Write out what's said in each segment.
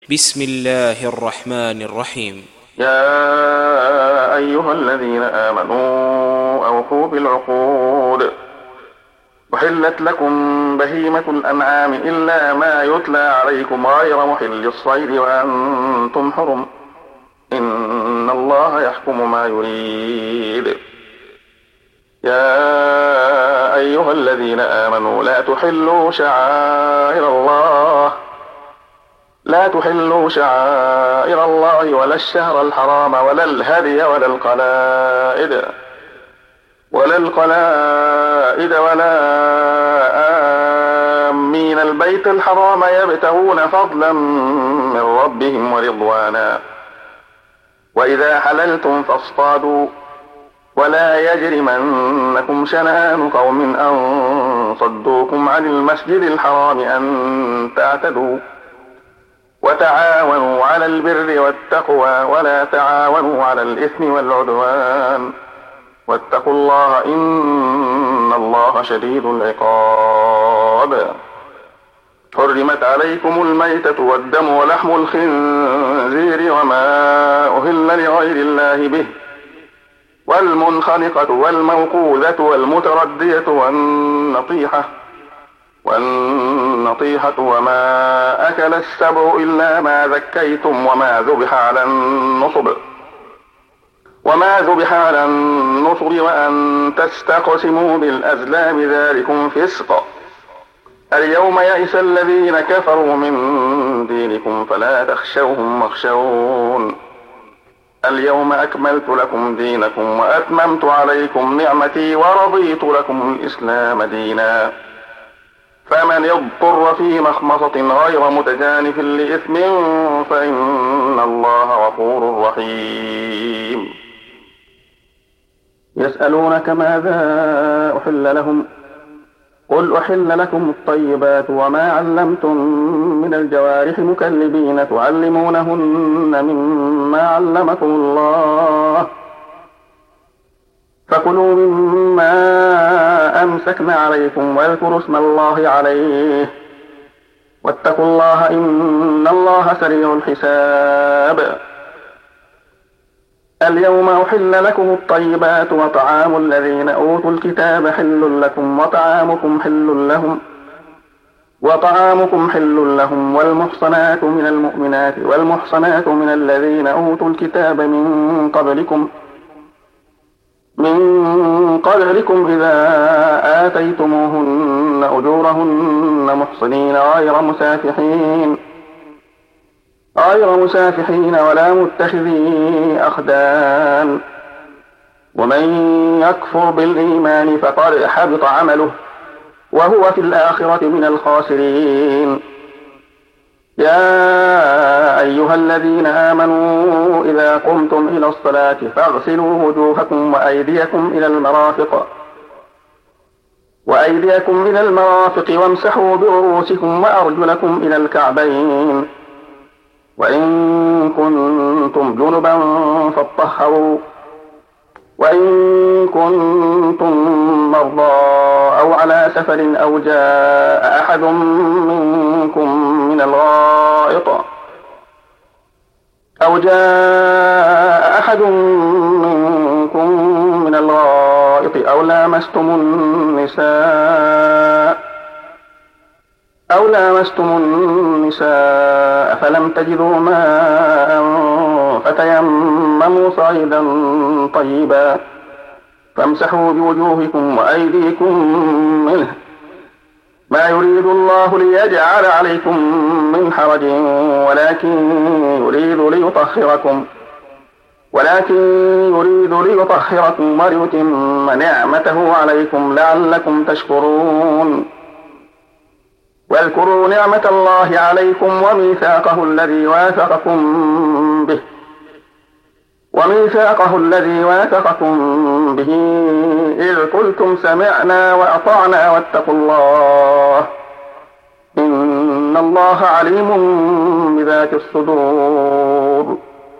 بسم الله الرحمن الرحيم. يا أيها الذين آمنوا أوفوا بالعقود. أحلت لكم بهيمة الأنعام إلا ما يتلى عليكم غير محل الصيد وأنتم حرم. إن الله يحكم ما يريد. يا أيها الذين آمنوا لا تحلوا شعائر الله ولا الشهر الحرام ولا الهدي ولا القلائد ولا آمين البيت الحرام يبتغون فضلا من ربهم ورضوانا. وإذا حللتم فاصطادوا ولا يجرمنكم شنآن قوم أن صدوكم عن المسجد الحرام أن تعتدوا. وتعاونوا على البر والتقوى ولا تعاونوا على الإثم والعدوان. واتقوا الله إن الله شديد العقاب. حرمت عليكم الميتة والدم ولحم الخنزير وما أهل لغير الله به والمنخنقة والموقوذة والمتردية والنطيحة وما أكل السبع إلا ما ذكيتم وما ذبح على النصب وأن تستقسموا بالأزلام ذلكم فسق. اليوم يئس الذين كفروا من دينكم فلا تخشوهم واخشون. اليوم أكملت لكم دينكم وأتممت عليكم نعمتي ورضيت لكم الإسلام دينا. فمن اضطر في مخمصة غير متجانف لإثم فإن الله غفور رحيم. يسألونك ماذا أحل لهم قل أحل لكم الطيبات وما علمتم من الجوارح مكلبين تعلمونهن مما علمكم الله فكلوا مما أمسكن عليكم واذكروا اسم الله عليه واتقوا الله إن الله سريع الحساب. اليوم أحل لكم الطيبات وطعام الذين أوتوا الكتاب حل لكم وطعامكم حل لهم والمحصنات من المؤمنات والمحصنات من الذين أوتوا الكتاب من قبلكم إذا آتيتموهن أجورهن محصنين غير مسافحين ولا متخذي أخدان. ومن يكفر بالإيمان فقد حبط عمله وهو في الآخرة من الخاسرين. يا أيها الذين آمنوا إذا قمتم إلى الصلاة فاغسلوا وجوهكم وأيديكم إلى المرافق وامسحوا برؤوسكم وأرجلكم إلى الكعبين وإن كنتم جنبا فاطهروا وإن كنتم مرضى أو على سفر أو جاء أحد منكم من الغائط أو لامستم النساء فلم تجدوا ماء فتيمموا صعيدا طيبا فامسحوا بوجوهكم وأيديكم منه ما يريد الله ليجعل عليكم من حرج ولكن يريد ليطهركم وليتم نعمته عليكم لعلكم تشكرون. واذكروا نعمة الله عليكم وميثاقه الذي واثقكم به إذ قلتم سمعنا وأطعنا واتقوا الله إن الله عليم بذات الصدور.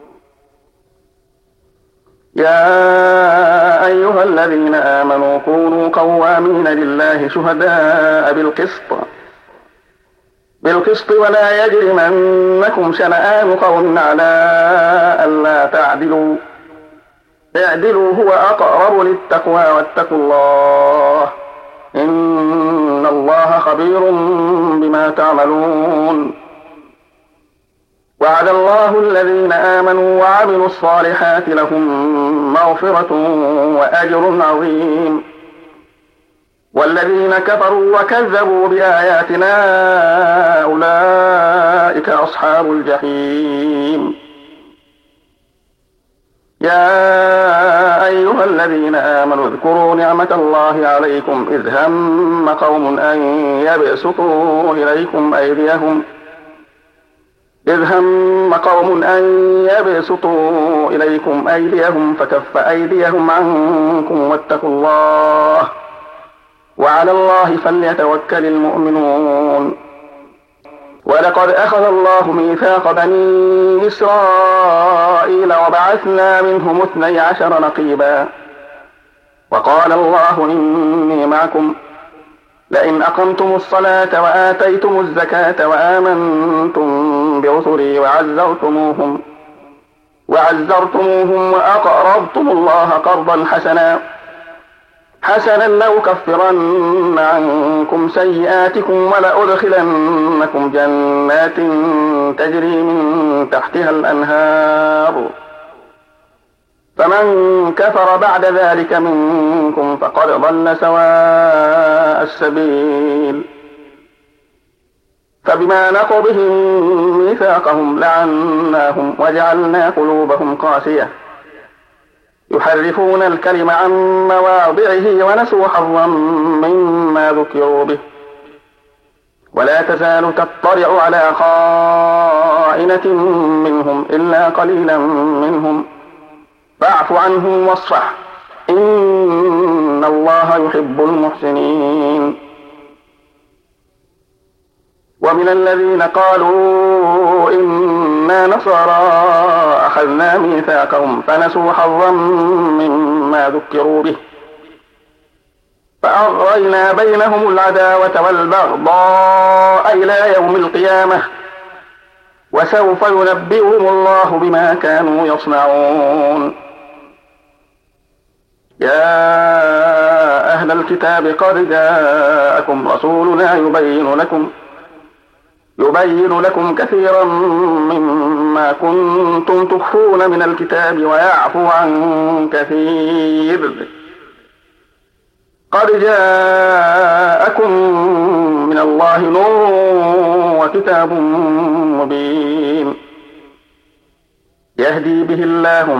يا أيها الذين آمنوا كونوا قوامين لله شهداء بالقسط بالقسط ولا يجرمنكم شنآن قوم على ألا تعدلوا اعدلوا هو أقرب للتقوى واتقوا الله إن الله خبير بما تعملون. وعد الله الذين آمنوا وعملوا الصالحات لهم مغفرة وأجر عظيم. والذين كفروا وكذبوا بآياتنا أولئك أصحاب الجحيم. يا أيها الذين آمنوا اذكروا نعمة الله عليكم إذ هم قوم أن يبسطوا إليكم أيديهم فكف أيديهم عنكم واتقوا الله وعلى الله فليتوكل المؤمنون. ولقد أخذ الله ميثاق بني إسرائيل وبعثنا منهم 12 نقيبا وقال الله إني معكم لئن أقمتم الصلاة وآتيتم الزكاة وآمنتم برسلي وعزرتموهم وأقرضتم الله قرضا حسنا لأكفرن عنكم سيئاتكم ولأدخلنكم جنات تجري من تحتها الأنهار فمن كفر بعد ذلك منكم فقد ضل سواء السبيل. فبما نقضهم ميثاقهم لعناهم وجعلنا قلوبهم قاسية يحرفون الكلم عن مواضعه ونسوا حظا مما ذكروا به ولا تزال تطلع على خائنة منهم إلا قليلا منهم فاعف عنهم واصفح إن الله يحب المحسنين. ومن الذين قالوا إنا نصارى أخذنا ميثاقهم فنسوا حظا مما ذكروا به فأغرينا بينهم العداوة والبغضاء إلى يوم القيامة وسوف ينبئهم الله بما كانوا يصنعون. يا أهل الكتاب قد جاءكم رسولنا يبين لكم كثيرا مما كنتم تخفون من الكتاب ويعفو عن كثير. قد جاءكم من الله نور وكتاب مبين يهدي به الله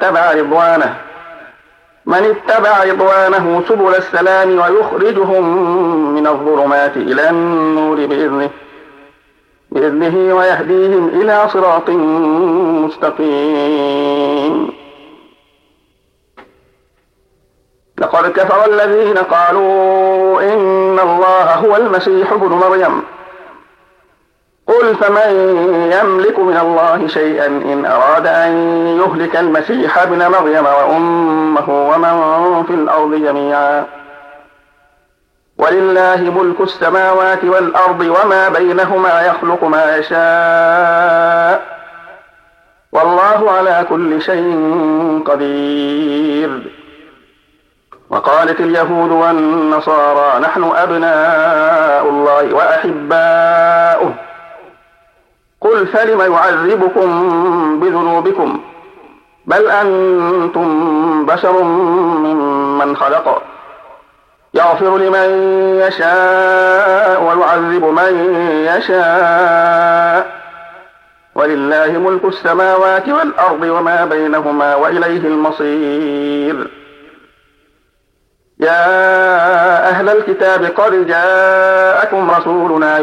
من اتبع رضوانه سبل السلام ويخرجهم من الظلمات إلى النور بإذنه ويهديهم إلى صراط مستقيم. لقد كفر الذين قالوا إن الله هو المسيح ابن مريم قل فمن يملك من الله شيئا إن أراد أن يهلك المسيح ابن مريم وأمه ومن في الأرض جميعا ولله ملك السماوات والأرض وما بينهما يخلق ما يشاء والله على كل شيء قدير. وقالت اليهود والنصارى نحن أبناء الله وأحباؤه قل فلم يعذبكم بذنوبكم بل أنتم بشر ممن خلق يغفر لمن يشاء ويعذب من يشاء ولله ملك السماوات والأرض وما بينهما وإليه المصير. يا أهل الكتاب قد جاءكم رسولنا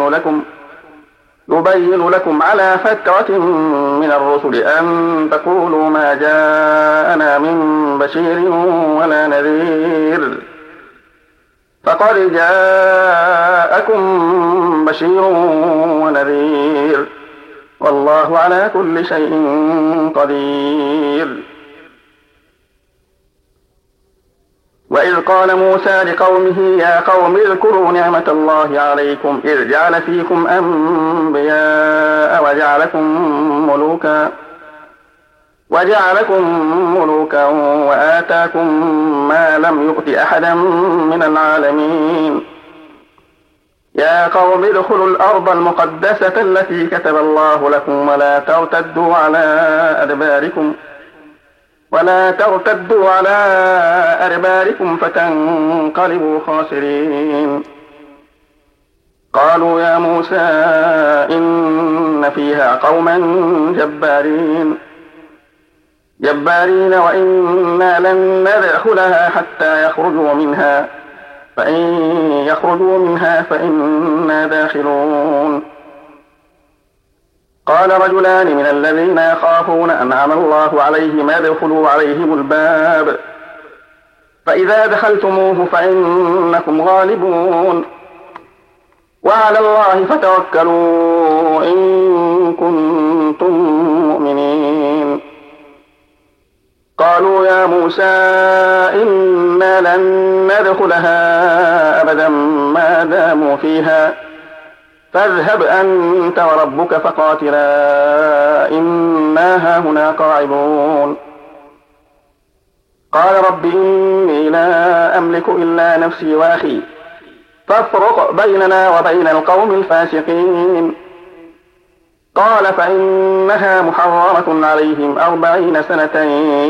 يبين لكم على فترة من الرسل أن تقولوا ما جاءنا من بشير ولا نذير فقد جاءكم بشير ونذير والله على كل شيء قدير. وإذ قال موسى لقومه يا قوم اذكروا نعمة الله عليكم إذ جعل فيكم أنبياء وجعلكم ملوكا وآتاكم ما لم يؤت أحدا من العالمين. يا قوم ادخلوا الأرض المقدسة التي كتب الله لكم ولا ترتدوا على أدباركم فتنقلبوا خاسرين. قالوا يا موسى إن فيها قوما جبارين وإنا لن ندخلها حتى يخرجوا منها فإن يخرجوا منها فإنا داخلون. قال رجلان من الذين يخافون أنعم الله عليهم ادخلوا عليهم الباب فإذا دخلتموه فإنكم غالبون وعلى الله فتوكلوا إن كنتم مؤمنين. قالوا يا موسى إنا لن ندخلها أبدا ما داموا فيها فاذهب أنت وربك فقاتلا إنا هاهنا قاعدون. قال رب إني لا أملك إلا نفسي وأخي فافرق بيننا وبين القوم الفاسقين. قال فإنها محرمة عليهم 40 سنة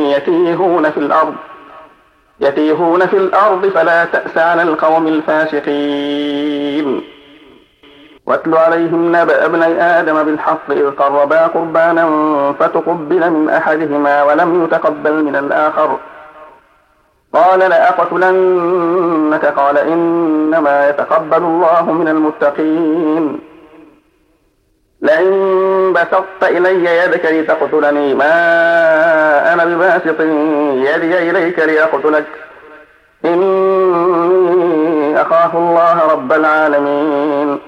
يتيهون في الأرض فلا تأس على القوم الفاسقين. واتل عليهم نبأ ابني آدم بالحق إذ قربا قربانا فتقبل من أحدهما ولم يتقبل من الآخر قال لأقتلنك قال إنما يتقبل الله من المتقين. لئن بسطت إلي يدك لتقتلني ما أنا بباسط يدي إليك لأقتلك إني أخاف الله رب العالمين.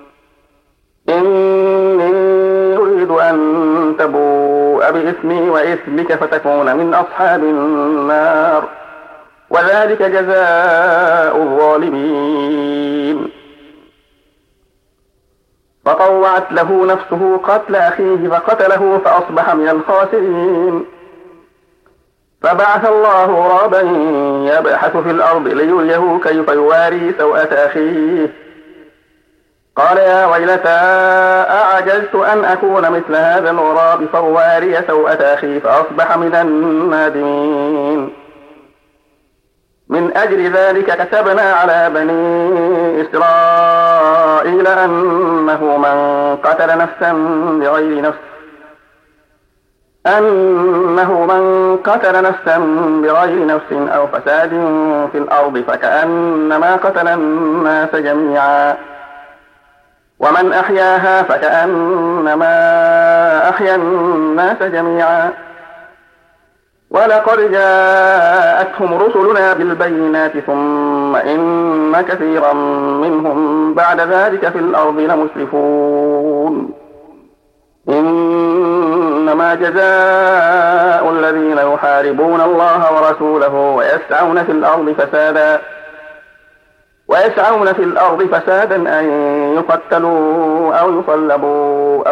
إني أريد أن تبوء بإثمي وإثمك فتكون من أصحاب النار وذلك جزاء الظالمين. فطوعت له نفسه قتل أخيه فقتله فأصبح من الخاسرين. فبعث الله غرابا يبحث في الأرض ليريه كيف يواري سوءة أخيه قال يا ويلتى أعجزت أن أكون مثل هذا الغراب فواري سوءة أخي فأصبح من النادمين. من أجل ذلك كتبنا على بني إسرائيل أنه من قتل نفسا بغير نفس أو فساد في الأرض فكأنما قتل الناس جميعا ومن أحياها فكأنما أحيا الناس جميعا. ولقد جاءتهم رسلنا بالبينات ثم إن كثيرا منهم بعد ذلك في الأرض لمسرفون. إنما جزاء الذين يحاربون الله ورسوله ويسعون في الأرض فسادا أن يقتلوا أو يصلبوا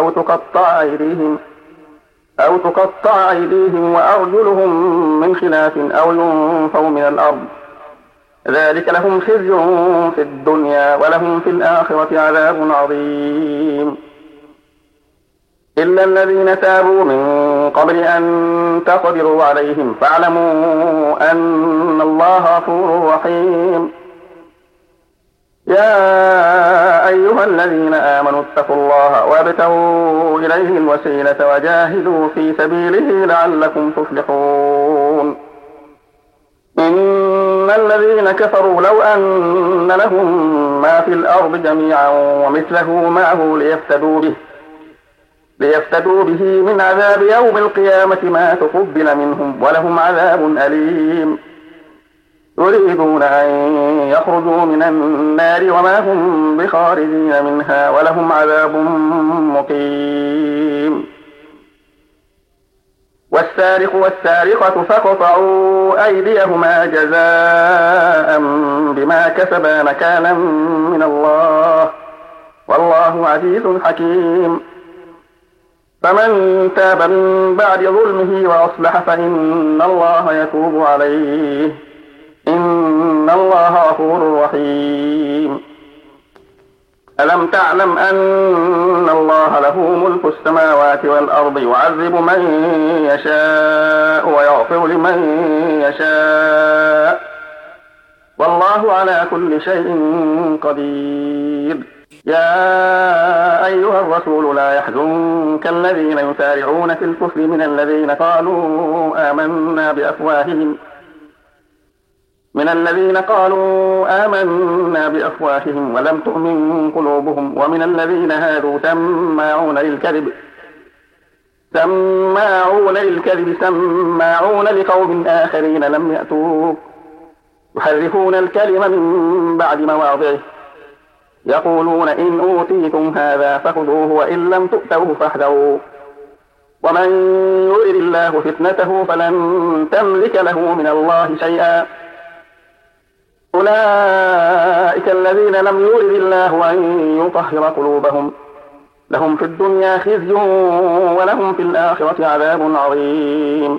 أو تقطع أيديهم وأرجلهم من خلاف أو ينفوا من الأرض ذلك لهم خزي في الدنيا ولهم في الآخرة عذاب عظيم. إلا الذين تابوا من قبل أن تقدروا عليهم فاعلموا أن الله غفور رحيم. يا أيها الذين آمنوا اتقوا الله وابتغوا إليه الوسيلة وجاهدوا في سبيله لعلكم تفلحون. إن الذين كفروا لو أن لهم ما في الأرض جميعا ومثله معه ليفتدوا به من عذاب يوم القيامة ما تقبل منهم ولهم عذاب أليم. يريدون أن يخرجوا من النار وما هم بخارجين منها ولهم عذاب مقيم. والسارق والسارقة فاقطعوا أيديهما جزاء بما كسبا نكالا من الله والله عزيز حكيم. فمن تاب من بعد ظلمه وأصلح فإن الله يتوب عليه إن الله غفور رحيم. ألم تعلم أن الله له ملك السماوات والأرض يعذب من يشاء ويغفر لمن يشاء والله على كل شيء قدير. يا أيها الرسول لا يحزنك الذين يسارعون في الكفر من الذين قالوا آمنا بأفواههم ولم تؤمن قلوبهم ومن الذين هادوا سماعون للكذب سماعون لقوم آخرين لم يأتوك يحرفون الكلم من بعد مواضعه يقولون إن أوتيتم هذا فخذوه وإن لم تؤتوه فاحذروا ومن يرد الله فتنته فلن تملك له من الله شيئا. أولئك الذين لم يرد الله أن يطهر قلوبهم لهم في الدنيا خزي ولهم في الآخرة عذاب عظيم.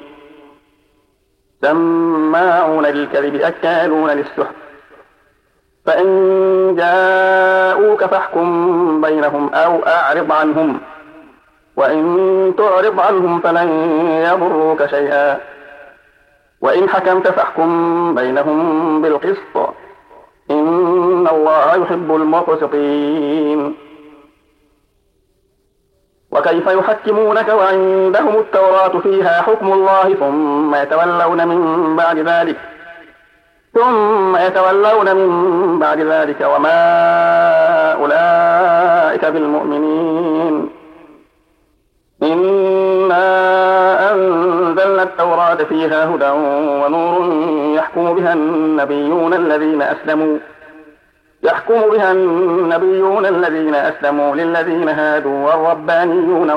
سماعون للكذب أكالون للسحت فإن جاءوك فاحكم بينهم أو أعرض عنهم وإن تعرض عنهم فلن يضروك شيئا وإن حكمت فاحكم بينهم بالقسط إن الله يحب المقسطين. وكيف يحكمونك وعندهم التوراة فيها حكم الله ثم يتولون من بعد ذلك وما أولئك بالمؤمنين. إنا أنزلنا التوراة فيها هدى ونور يحكم بها النبيون الذين أسلموا للذين هادوا والربانيون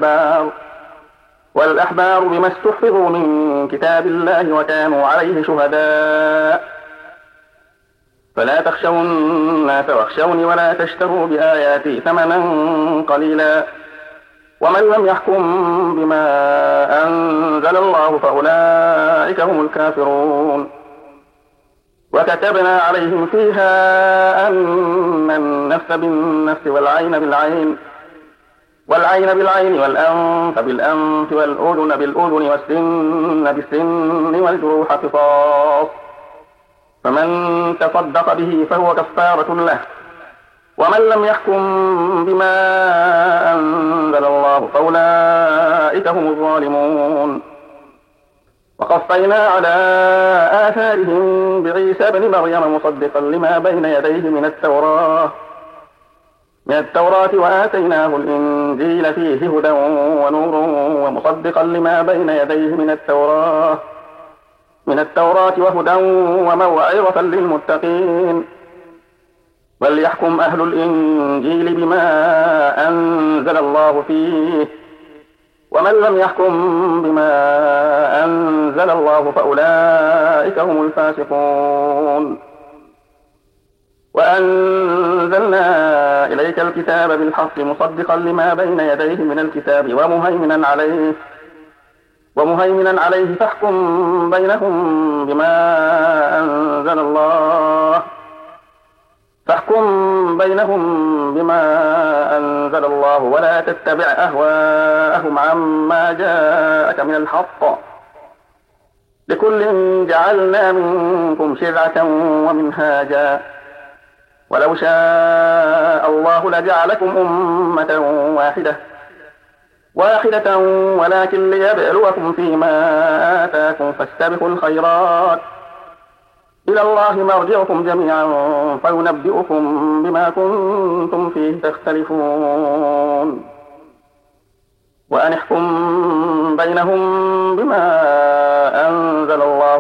والأحبار بما استحفظوا من كتاب الله وكانوا عليه شهداء فلا تخشوا الناس واخشوني ولا تشتروا بآياتي ثمنا قليلا ومن لم يحكم بما أنزل الله فأولئك هم الكافرون. وكتبنا عليهم فيها أن النفس بالنفس والعين بالعين والأنف بالأنف والأذن بالأذن والسن بالسن والجروح قصاص فمن تصدق به فهو كفارة له ومن لم يحكم بما أنزل الله فأولئك هم الظالمون. وقفينا على آثارهم بعيسى بن مريم مصدقا لما بين يديه من التوراة وآتيناه الإنجيل فيه هدى ونور ومصدقا لما بين يديه من التوراة وهدى وموعظة للمتقين. وليحكم أهل الإنجيل بما أنزل الله فيه ومن لم يحكم بما أنزل الله فأولئك هم الفاسقون. وأنزلنا إليك الكتاب بالحق مصدقا لما بين يديه من الكتاب ومهيمنا عليه فاحكم بينهم بما أنزل الله ولا تتبع أهواءهم عما جاءك من الحق لكل جعلنا منكم شرعة ومنهاجا ولو شاء الله لجعلكم أمة واحدة ولكن ليبلوكم فيما آتاكم فاستبقوا الخيرات إلى الله مرجعكم جميعا فينبئكم بما كنتم فيه تختلفون. وأن احكم بينهم بما أنزل الله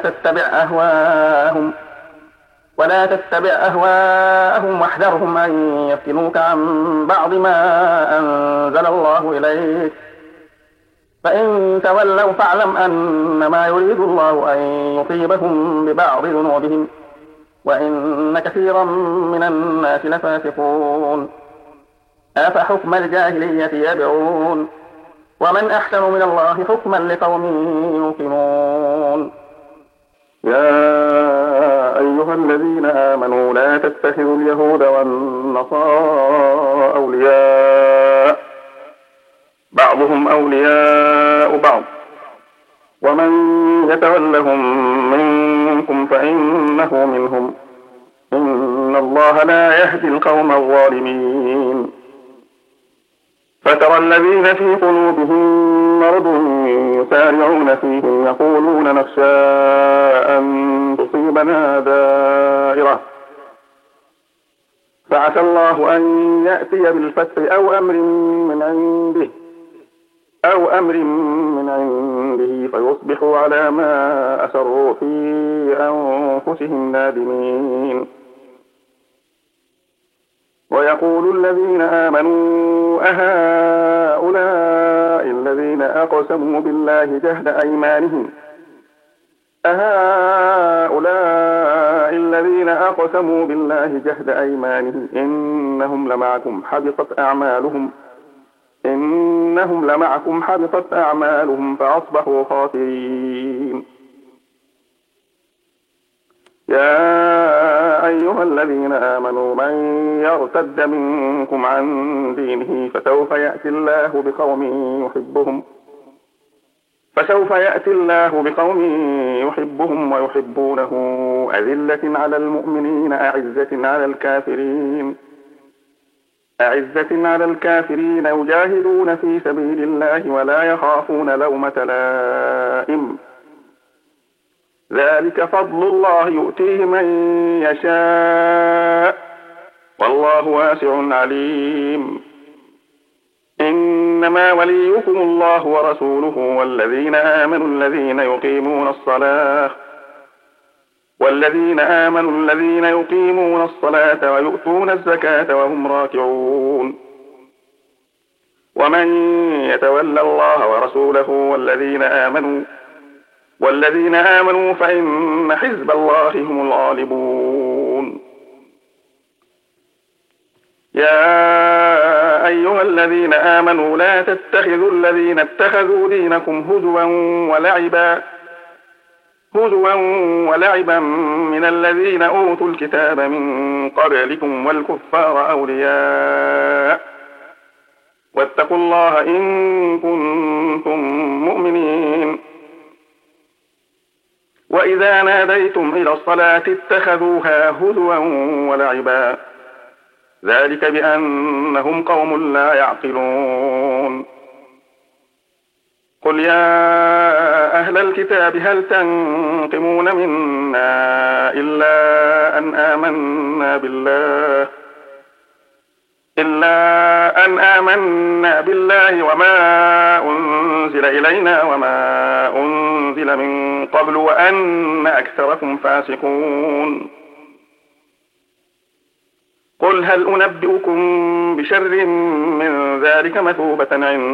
ولا تتبع أهواءهم واحذرهم أن يفتنوك عن بعض ما أنزل الله إليك فإن تولوا فاعلم أنما يريد الله أن يصيبهم ببعض ذنوبهم وإن كثيرا من الناس لفاسقون. أفحكم الجاهلية يبغون ومن أحسن من الله حكما لقوم يوقنون. يا أيها الذين آمنوا لا تتخذوا اليهود والنصارى أولياء بعضهم أولياء بعض ومن يتولهم منكم فإنه منهم إن الله لا يهدي القوم الظالمين. فترى الذين في قلوبهم مرض يسارعون فيهم يقولون نخشى أن تصيبنا دائرة فعسى الله أن يأتي بالفتح أو أمر من عنده فيصبحوا على ما أسروا في أنفسهم نادمين. ويقول الذين آمنوا أهؤلاء الذين أقسموا بالله جهد أيمانهم إنهم لمعكم حبطت أعمالهم فأصبحوا خاسرين. يا أيها الذين آمنوا من يرتد منكم عن دينه فسوف يأتي الله بقوم يحبهم ويحبونه أذلة على المؤمنين أعزة على الكافرين يجاهدون في سبيل الله ولا يخافون لومة لائم. ذلك فضل الله يؤتيه من يشاء والله واسع عليم. إنما وليكم الله ورسوله والذين آمنوا الذين يقيمون الصلاة ويؤتون الزكاة وهم راكعون. ومن يتول الله ورسوله والذين آمنوا فإن حزب الله هم الغالبون. يا أيها الذين آمنوا لا تتخذوا الذين اتخذوا دينكم هزوا ولعبا من الذين أوتوا الكتاب من قبلكم والكفار أولياء واتقوا الله إن كنتم مؤمنين. وإذا ناديتم إلى الصلاة اتخذوها هزوا ولعبا ذلك بأنهم قوم لا يعقلون. قل يا أهل الكتاب هل تنقمون منا إلا أن آمنا بالله وما أنزل إلينا وما أنزل من قبل وأن أكثركم فاسقون. قل هل أنبئكم بشر من ذلك مثوبة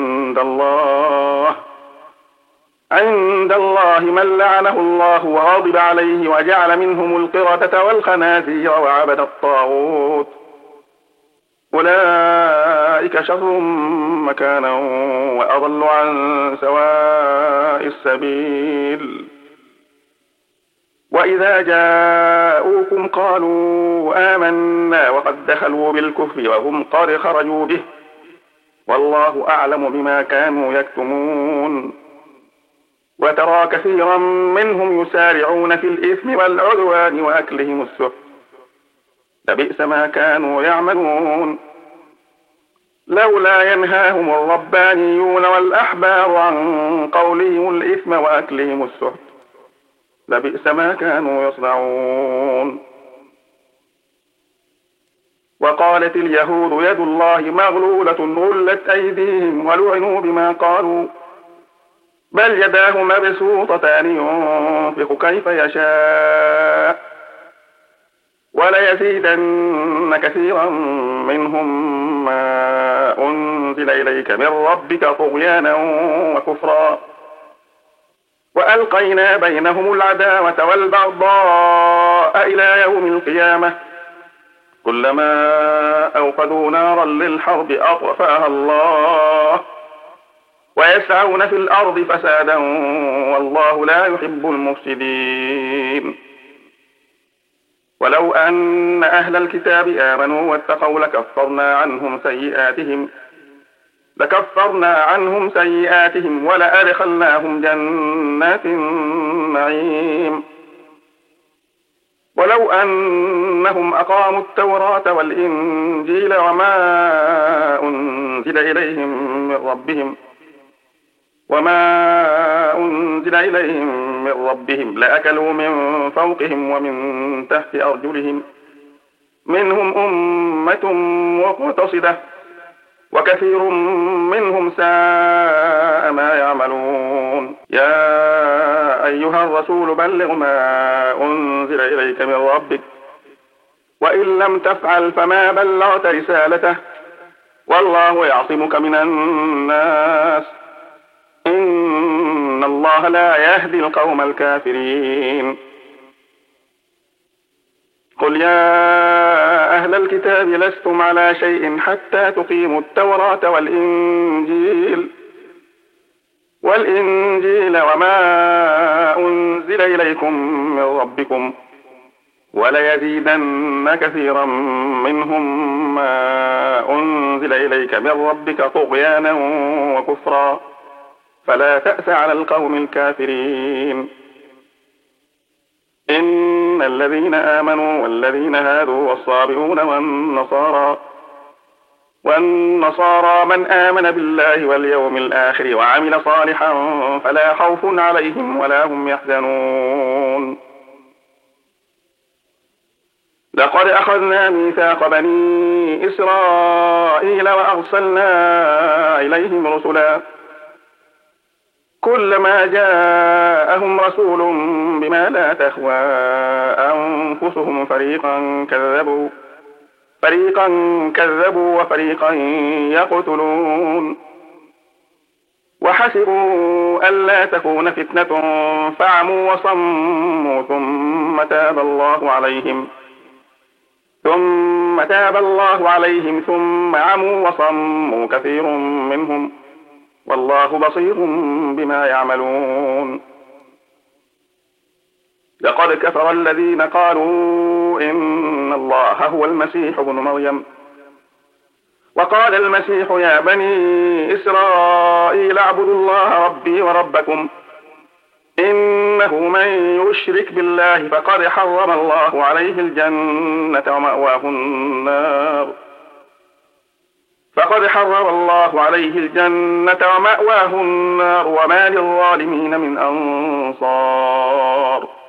عند الله من لعنه الله وغضب عليه وجعل منهم القردة والخنازير وعبد الطاغوت أولئك شر مكانا وأضل عن سواء السبيل. وإذا جاءوكم قالوا آمنا وقد دخلوا بالكفر وهم قد خرجوا به والله أعلم بما كانوا يكتمون. وترى كثيرا منهم يسارعون في الإثم والعدوان وأكلهم السحت لبئس ما كانوا يعملون. لولا ينهاهم الربانيون والأحبار عن قولهم الإثم وأكلهم السحت لبئس ما كانوا يصنعون. وقالت اليهود يد الله مغلولة غلت أيديهم ولعنوا بما قالوا بل يداه مبسوطتان ينفق كيف يشاء وليزيدن كثيرا منهم ما أنزل أنزل إليك من ربك طغيانا وكفرا وألقينا بينهم العداوة والبغضاء إلى يوم القيامة كلما أوقدوا نارا للحرب أطفأها الله ويسعون في الأرض فسادا والله لا يحب المفسدين ولو أن أهل الكتاب آمنوا واتقوا لكفرنا عنهم سيئاتهم ولأدخلناهم جنات النعيم ولو أنهم أقاموا التوراة والإنجيل وما أنزل إليهم من ربهم لأكلوا من فوقهم ومن تحت أرجلهم منهم أمة مقتصدة وكثير منهم ساء ما يعملون يا أيها الرسول بلغ ما أنزل إليك من ربك وإن لم تفعل فما بلغت رسالته والله يعصمك من الناس إن الله لا يهدي القوم الكافرين قل يا أهل الكتاب لستم على شيء حتى تقيموا التوراة والإنجيل وما أنزل إليكم من ربكم وليزيدن كثيرا منهم ما أنزل إليك من ربك طغيانا وكفرا فلا تأس على القوم الكافرين إن الذين آمنوا والذين هادوا والصابئون والنصارى من آمن بالله واليوم الآخر وعمل صالحا فلا خوف عليهم ولا هم يحزنون لقد أخذنا ميثاق بني إسرائيل وأرسلنا إليهم رسلا كلما جاءهم رسول بما لا تهوى أنفسهم فريقا كذبوا وفريقا يقتلون وحسبوا ألا تكون فتنة فعموا وصموا ثم تاب الله عليهم ثم عموا وصموا كثير منهم والله بصير بما يعملون لقد كفر الذين قالوا إن الله هو المسيح ابن مريم وقال المسيح يا بني إسرائيل اعبدوا الله ربي وربكم إنه من يشرك بالله فقد حرم الله عليه الجنة ومأواه النار وما للظالمين من أنصار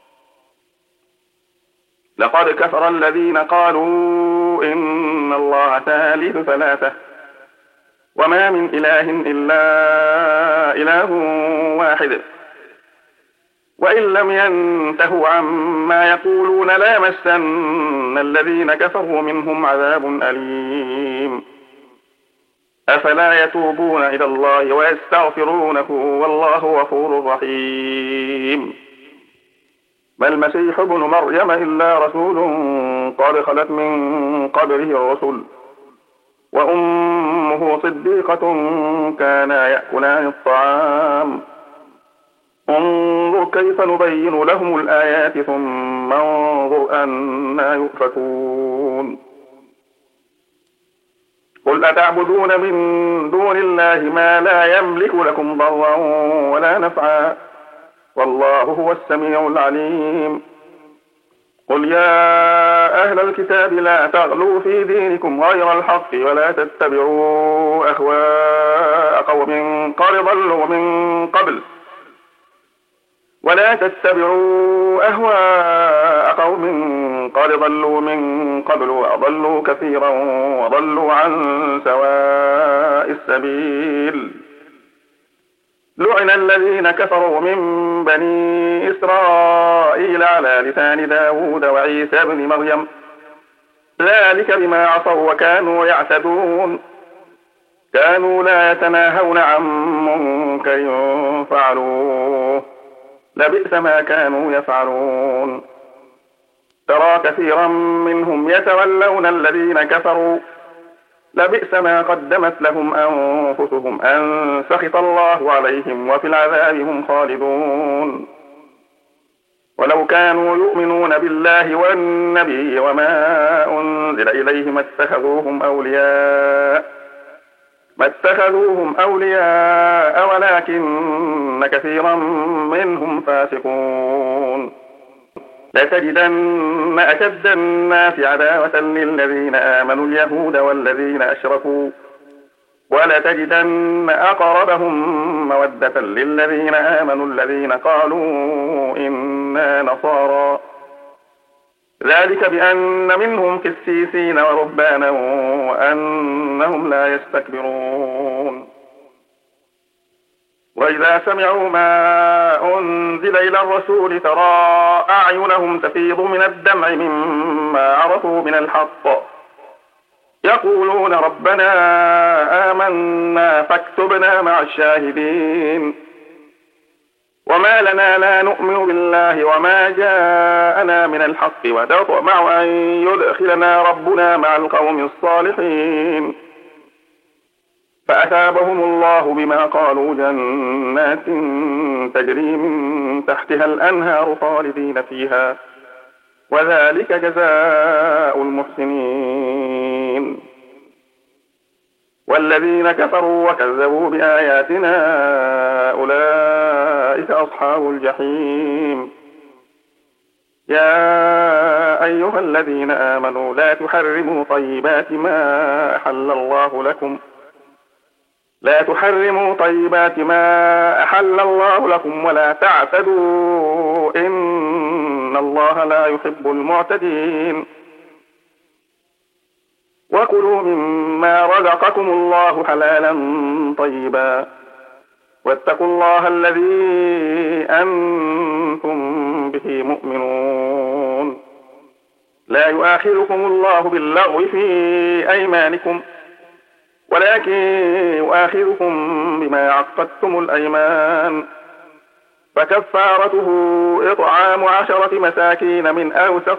لقد كفر الذين قالوا إن الله ثالث ثلاثة وما من إله إلا إله واحد وإن لم ينتهوا عما يقولون ليمسن الذين كفروا منهم عذاب أليم أفلا يتوبون إلى الله ويستغفرونه والله غفور رحيم ما المسيح ابن مريم إلا رسول قد خلت من قبله الرسل وأمه صديقة كانا يأكلان الطعام انظر كيف نبين لهم الآيات ثم انظر أنى يؤفكون قل أتعبدون من دون الله ما لا يملك لكم ضرا ولا نفعا والله هو السميع العليم قل يا أهل الكتاب لا تغلوا في دينكم غير الحق ولا تتبعوا أهواء قوم قد ضلوا من قبل وأضلوا كثيرا وضلوا عن سواء السبيل لعن الذين كفروا من بني إسرائيل على لسان داود وعيسى بن مريم ذلك بما عصوا وكانوا يعتدون كانوا لا يتناهون عن منكر فعلوه لبئس ما كانوا يفعلون ترى كثيرا منهم يتولون الذين كفروا لبئس ما قدمت لهم أنفسهم أن سخط الله عليهم وفي العذاب هم خالدون ولو كانوا يؤمنون بالله والنبي وما أنزل إليه ما اتخذوهم أولياء ولكن كثيرا منهم فاسقون لتجدن أشد الناس عداوة للذين آمنوا اليهود والذين أشركوا ولتجدن أقربهم مودة للذين آمنوا الذين قالوا إنا نصارى ذلك بأن منهم قسيسين ورهبانا وأنهم لا يستكبرون وإذا سمعوا ما أنزل إلى الرسول ترى أعينهم تفيض من الدمع مما عرفوا من الحق يقولون ربنا آمنا فاكتبنا مع الشاهدين وما لنا لا نؤمن بالله وما جاءنا من الحق ونطمع أن يدخلنا ربنا مع القوم الصالحين فأثابهم الله بما قالوا جنات تجري من تحتها الأنهار خالدين فيها وذلك جزاء المحسنين والذين كفروا وكذبوا بآياتنا أولئك أصحاب الجحيم يا أيها الذين آمنوا لا تحرموا طيبات ما أحل الله لكم ولا تعتدوا إن الله لا يحب المعتدين وكلوا مما رزقكم الله حلالا طيبا واتقوا الله الذي أنتم به مؤمنون لا يؤاخذكم الله باللغو في أيمانكم ولكن يؤاخذكم بما عقدتم الأيمان فكفارته إطعام 10 مساكين من أوسط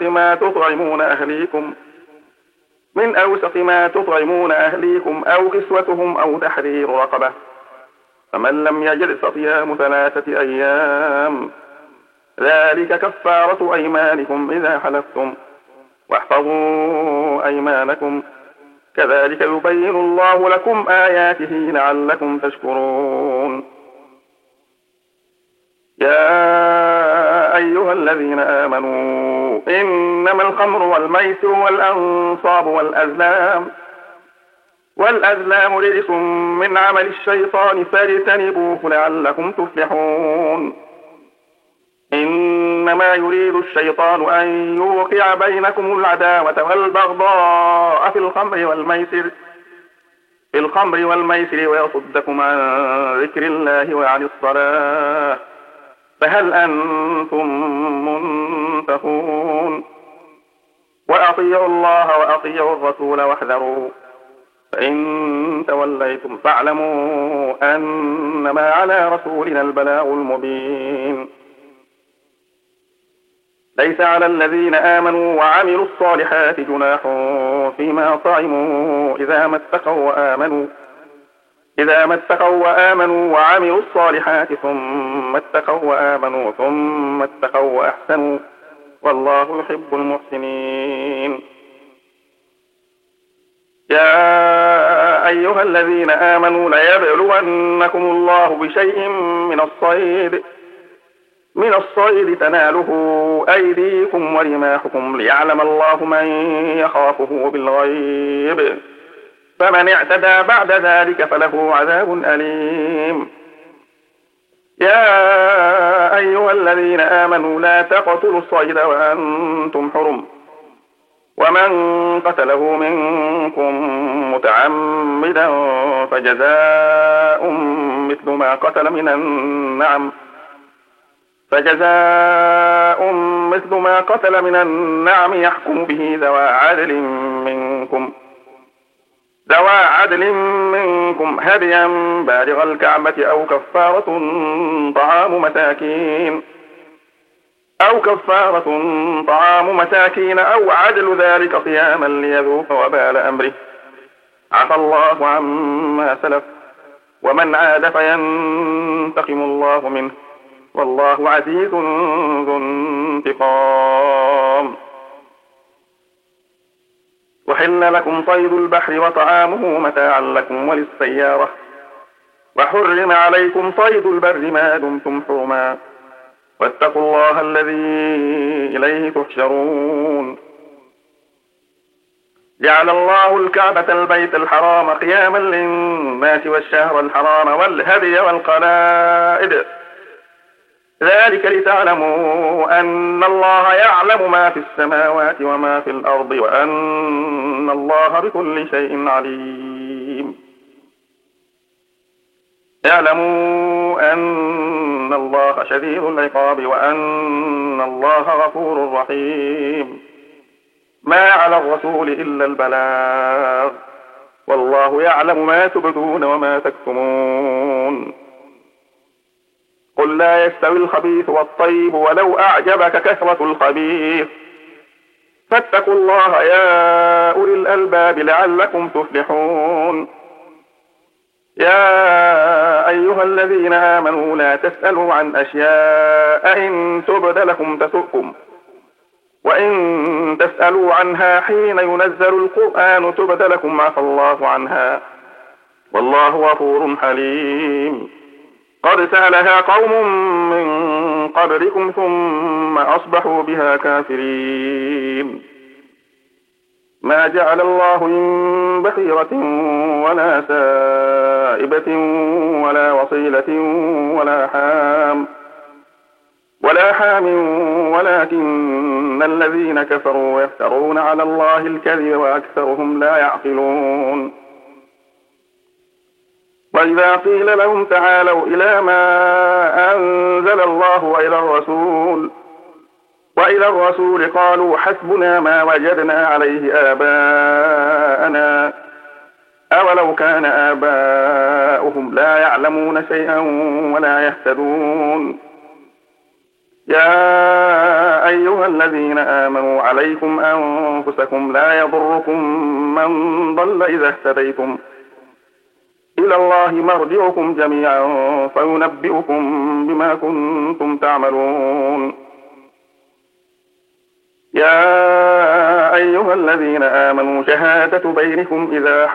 ما تطعمون أهليكم أو كسوتهم أو تحرير رقبة فمن لم يجد فصيام 3 أيام ذلك كفارة أيمانكم إذا حلفتم واحفظوا أيمانكم كذلك يبين الله لكم آياته لعلكم تشكرون يا أيها الذين آمنوا إنما الخمر والميسر والأنصاب والأزلام رجس من عمل الشيطان فاجتنبوه لعلكم تفلحون إنما يريد الشيطان أن يوقع بينكم العداوة والبغضاء في الخمر والميسر ويصدكم عن ذكر الله وعن الصلاة فهل أنتم منتهون وأطيعوا الله وأطيعوا الرسول واحذروا فإن توليتم فاعلموا أنما على رسولنا البلاغ المبين ليس على الذين آمنوا وعملوا الصالحات جناح فيما طعموا إذا ما اتقوا وآمنوا وعملوا الصالحات ثم اتقوا وأحسنوا والله يحب المحسنين يا أيها الذين آمنوا ليبلونكم الله بشيء من الصيد تناله أيديكم ورماحكم ليعلم الله من يخافه بالغيب فمن اعتدى بعد ذلك فله عذاب أليم يا أيها الذين آمنوا لا تقتلوا الصيد وأنتم حرم ومن قتله منكم متعمدا فجزاء مثل ما قتل من النعم يحكم به ذوى عدل منكم ذوى عدل منكم هديا بالغ الكعبة أو كفارة مساكين أو عدل ذلك صياما ليذوق وبال أمره. عفى الله عما سلف ومن عاد فينتقم الله منه والله عزيز ذو انتقام. وحل لكم صيد البحر وطعامه متاعا لكم وللسيارة وحرم عليكم صيد البر ما دمتم حرما واتقوا الله الذي إليه تحشرون. جعل الله الكعبة البيت الحرام قياما للناس والشهر الحرام والهدي والقلائد ذلك لتعلموا أن الله يعلم ما في السماوات وما في الأرض وأن الله بكل شيء عليم. اعلموا أن الله شديد العقاب وأن الله غفور رحيم. ما على الرسول إلا البلاغ والله يعلم ما تبدون وما تكتمون. قل لا يستوي الخبيث والطيب ولو أعجبك كثرة الخبيث فاتقوا الله يا أولي الألباب لعلكم تفلحون. يا أيها الذين آمنوا لا تسألوا عن أشياء إن تبد لكم تسؤكم وإن تسألوا عنها حين ينزل القرآن تبد لكم عفى الله عنها والله غفور حليم. قد سألها قوم من قبلكم ثم أصبحوا بها كافرين. ما جعل الله من بحيرة ولا سائبة ولا وصيلة ولا حام ولكن الذين كفروا يفترون على الله الكذب وأكثرهم لا يعقلون. وإذا قيل لهم تعالوا إلى ما أنزل الله وإلى الرسول قالوا حسبنا ما وجدنا عليه آباءنا أولو كان آباؤهم لا يعلمون شيئا ولا يهتدون. يا أيها الذين آمنوا عليكم أنفسكم لا يضركم من ضل إذا اهتديتم إلى الله مرجعكم جميعا فينبئكم بما كنتم تعملون. يا أيها الذين آمنوا شهادة بينكم إذا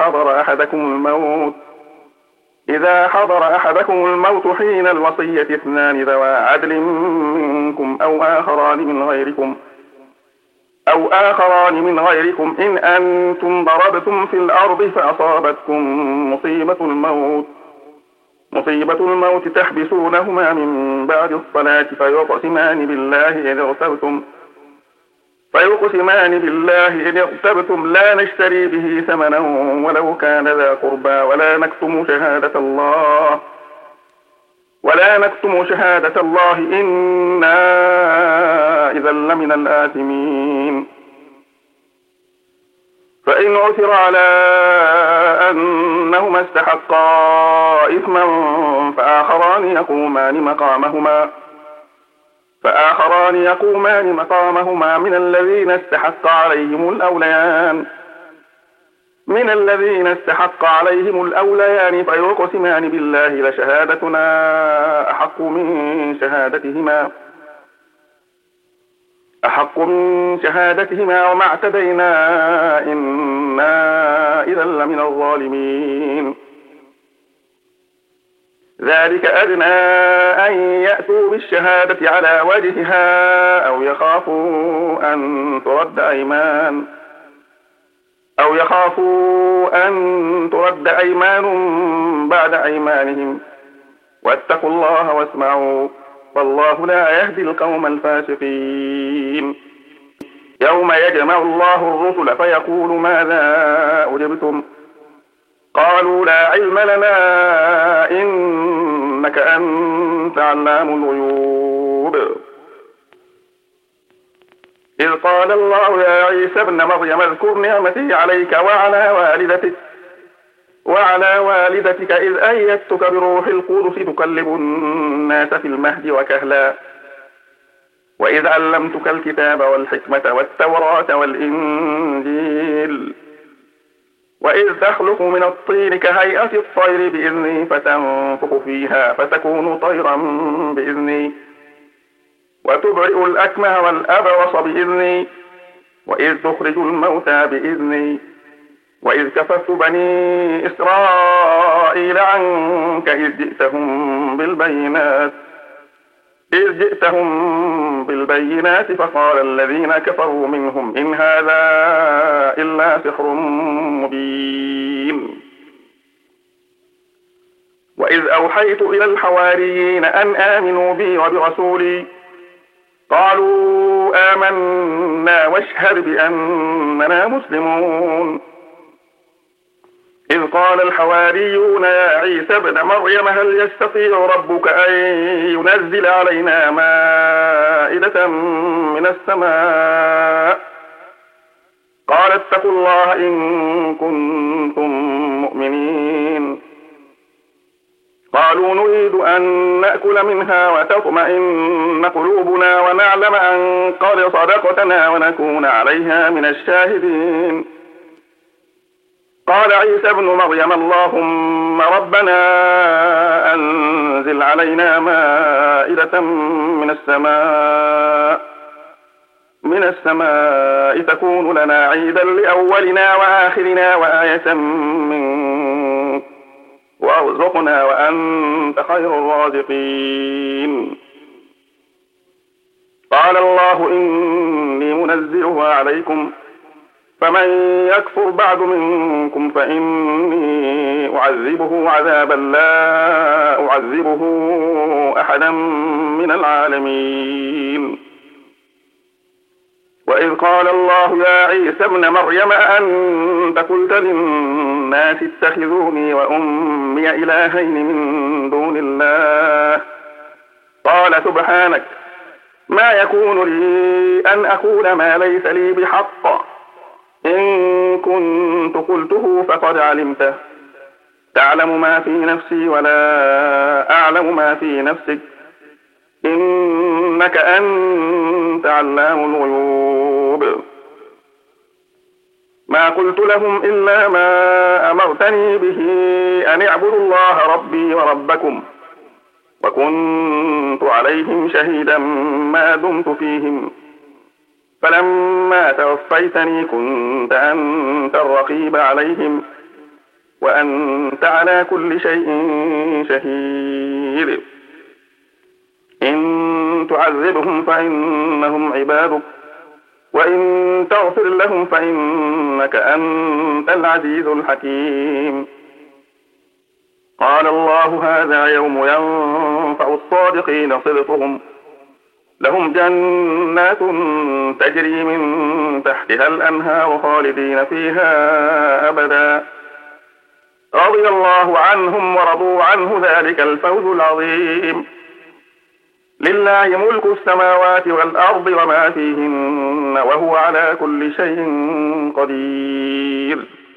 حضر أحدكم الموت حين الوصية اثنان ذوى عدل منكم أو آخران من غيركم إن أنتم ضربتم في الأرض فأصابتكم مصيبة الموت تحبسونهما من بعد الصلاة فيقسمان بالله إن ارتبتم لا نشتري به ثمنا ولو كان ذا قربى ولا نكتم شهادة الله إنا إذا لمن الآثمين. فإن عثر على أنهما استحقا إثما فآخران يقومان مقامهما من الذين استحق عليهم الأوليان فيقسمان بالله لشهادتنا أحق من شهادتهما وما اعتدينا إنا إذا لمن الظالمين. ذلك أدنى أن يأتوا بالشهادة على وجهها أو يخافوا أن ترد أيمان بعد أيمانهم واتقوا الله واسمعوا والله لا يهدي القوم الفاسقين. يوم يجمع الله الرسل فيقول ماذا أجبتم قالوا لا علم لنا إنك أنت علام الغيوب. إذ قال الله يا عيسى ابن مريم اذكر نعمتي عليك وعلى والدتك وعلى والدتك إذ أيدتك بروح القدس تكلم الناس في المهد وكهلا وإذ علمتك الكتاب والحكمة والتوراة والإنجيل وإذ تخلق من الطين كهيئة الطير بإذني فتنفخ فيها فتكون طيرا بإذني وتبرئ الأكمه والأبرص بإذني وإذ تخرج الموتى بإذني وإذ كففت بني إسرائيل عنك إذ جئتهم بالبينات فقال الذين كفروا منهم إن هذا إلا سحر مبين وإذ أوحيت إلى الحواريين أن آمنوا بي وبرسولي قالوا آمنا واشهد بأننا مسلمون إذ قال الحواريون يا عيسى ابن مريم هل يستطيع ربك أن ينزل علينا مائدة من السماء قال اتقوا الله إن كنتم مؤمنين قالوا نريد أن نأكل منها وتطمئن قلوبنا ونعلم أن قد صدقتنا ونكون عليها من الشاهدين قال عيسى ابن مريم اللهم ربنا أنزل علينا مائدة من السماء تكون لنا عيدا لأولنا وآخرنا وآية منك وارزقنا وأنت خير الرازقين قال الله إني منزلها عليكم فمن يكفر بعد منكم فإني أعذبه عذابا لا أعذبه أحدا من العالمين وإذ قال الله يا عيسى ابن مريم أأنت قلت للناس اتخذوني وأمي إلهين من دون الله قال سبحانك ما يكون لي أن أقول ما ليس لي بحق إن كنت قلته فقد علمته تعلم ما في نفسي ولا أعلم ما في نفسك إنك أنت علام الغيوب ما قلت لهم إلا ما أمرتني به أن اعبدوا الله ربي وربكم وكنت عليهم شهيدا ما دمت فيهم فلما توفيتني كنت أنت الرقيب عليهم وأنت على كل شيء شهيد إن تعذبهم فإنهم عبادك وإن تغفر لهم فإنك أنت العزيز الحكيم قال الله هذا يوم ينفع الصادقين صدقهم لهم جنات تجري من تحتها الأنهار خالدين فيها أبدا رضي الله عنهم ورضوا عنه ذلك الفوز العظيم لله ملك السماوات والأرض وما فيهن وهو على كل شيء قدير